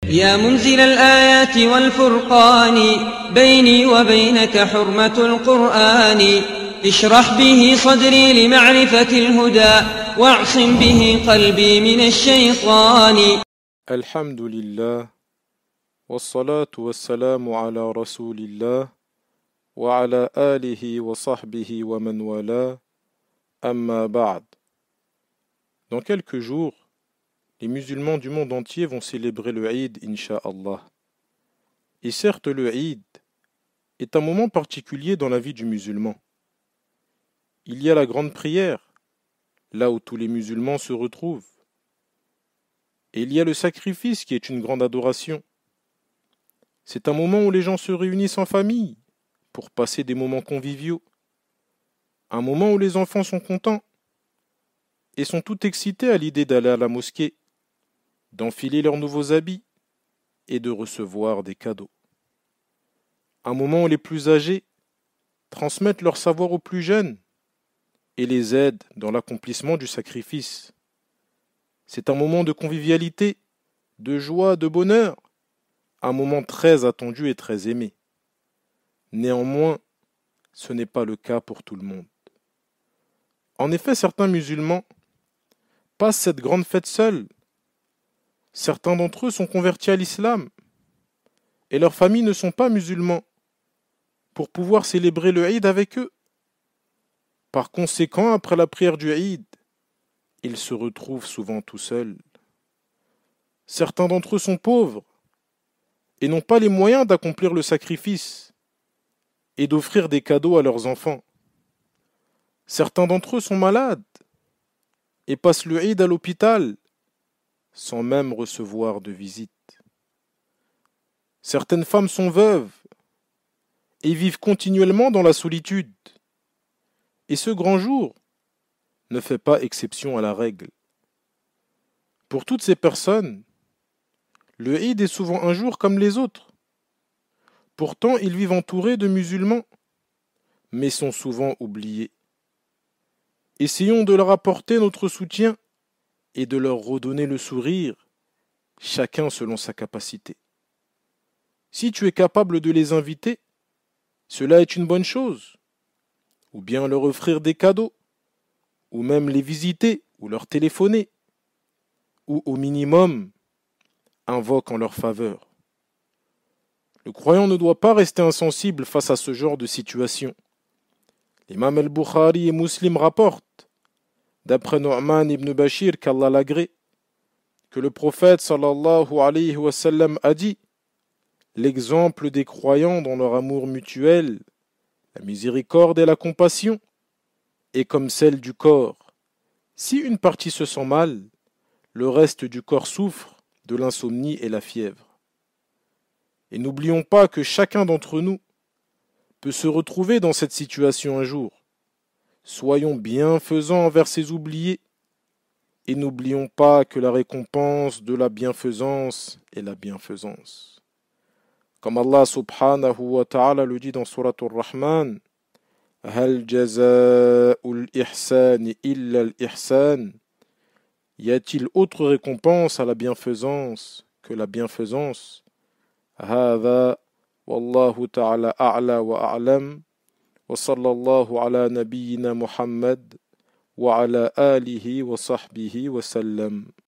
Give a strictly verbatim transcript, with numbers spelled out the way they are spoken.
يا منزل الآيات والفرقان بيني وبينك حرمة القرآن اشرح به صدري لمعرفة الهدى واعصم به قلبي من الشيطان. الحمد لله والصلاة والسلام على رسول الله وعلى آله وصحبه ومن والاه أما بعد. Dans quelques jours, les musulmans du monde entier vont célébrer le Eid, Inch'Allah. Et certes, le Eid est un moment particulier dans la vie du musulman. Il y a la grande prière, là où tous les musulmans se retrouvent. Et il y a le sacrifice qui est une grande adoration. C'est un moment où les gens se réunissent en famille pour passer des moments conviviaux. Un moment où les enfants sont contents et sont tout excités à l'idée d'aller à la mosquée, d'enfiler leurs nouveaux habits et de recevoir des cadeaux. Un moment où les plus âgés transmettent leur savoir aux plus jeunes et les aident dans l'accomplissement du sacrifice. C'est un moment de convivialité, de joie, de bonheur, un moment très attendu et très aimé. Néanmoins, ce n'est pas le cas pour tout le monde. En effet, certains musulmans passent cette grande fête seuls. Certains d'entre eux sont convertis à l'islam et leurs familles ne sont pas musulmans pour pouvoir célébrer le Eid avec eux. Par conséquent, après la prière du Eid, ils se retrouvent souvent tout seuls. Certains d'entre eux sont pauvres et n'ont pas les moyens d'accomplir le sacrifice et d'offrir des cadeaux à leurs enfants. Certains d'entre eux sont malades et passent le Eid à l'hôpital sans même recevoir de visite. Certaines femmes sont veuves et vivent continuellement dans la solitude. Et ce grand jour ne fait pas exception à la règle. Pour toutes ces personnes, le Eid est souvent un jour comme les autres. Pourtant, ils vivent entourés de musulmans, mais sont souvent oubliés. Essayons de leur apporter notre soutien et de leur redonner le sourire, chacun selon sa capacité. Si tu es capable de les inviter, cela est une bonne chose, ou bien leur offrir des cadeaux, ou même les visiter ou leur téléphoner, ou au minimum, invoque en leur faveur. Le croyant ne doit pas rester insensible face à ce genre de situation. L'imam al-Bukhari et Muslim rapportent, d'après Nu'man ibn Bashir, qu'Allah l'agrée, que le prophète sallallahu alayhi wa sallam a dit: l'exemple des croyants dans leur amour mutuel, la miséricorde et la compassion, est comme celle du corps. Si une partie se sent mal, le reste du corps souffre de l'insomnie et la fièvre. Et n'oublions pas que chacun d'entre nous peut se retrouver dans cette situation un jour. Soyons bienfaisants envers ces oubliés et n'oublions pas que la récompense de la bienfaisance est la bienfaisance. Comme Allah subhanahu wa ta'ala le dit dans Surat Ar-Rahman, Hal jaza'ul ihsan illa al-ihsan. Y a-t-il autre récompense à la bienfaisance que la bienfaisance? Hada wallahu ta'ala a'la wa a'lam. وصلى الله على نبينا محمد وعلى آله وصحبه وسلم.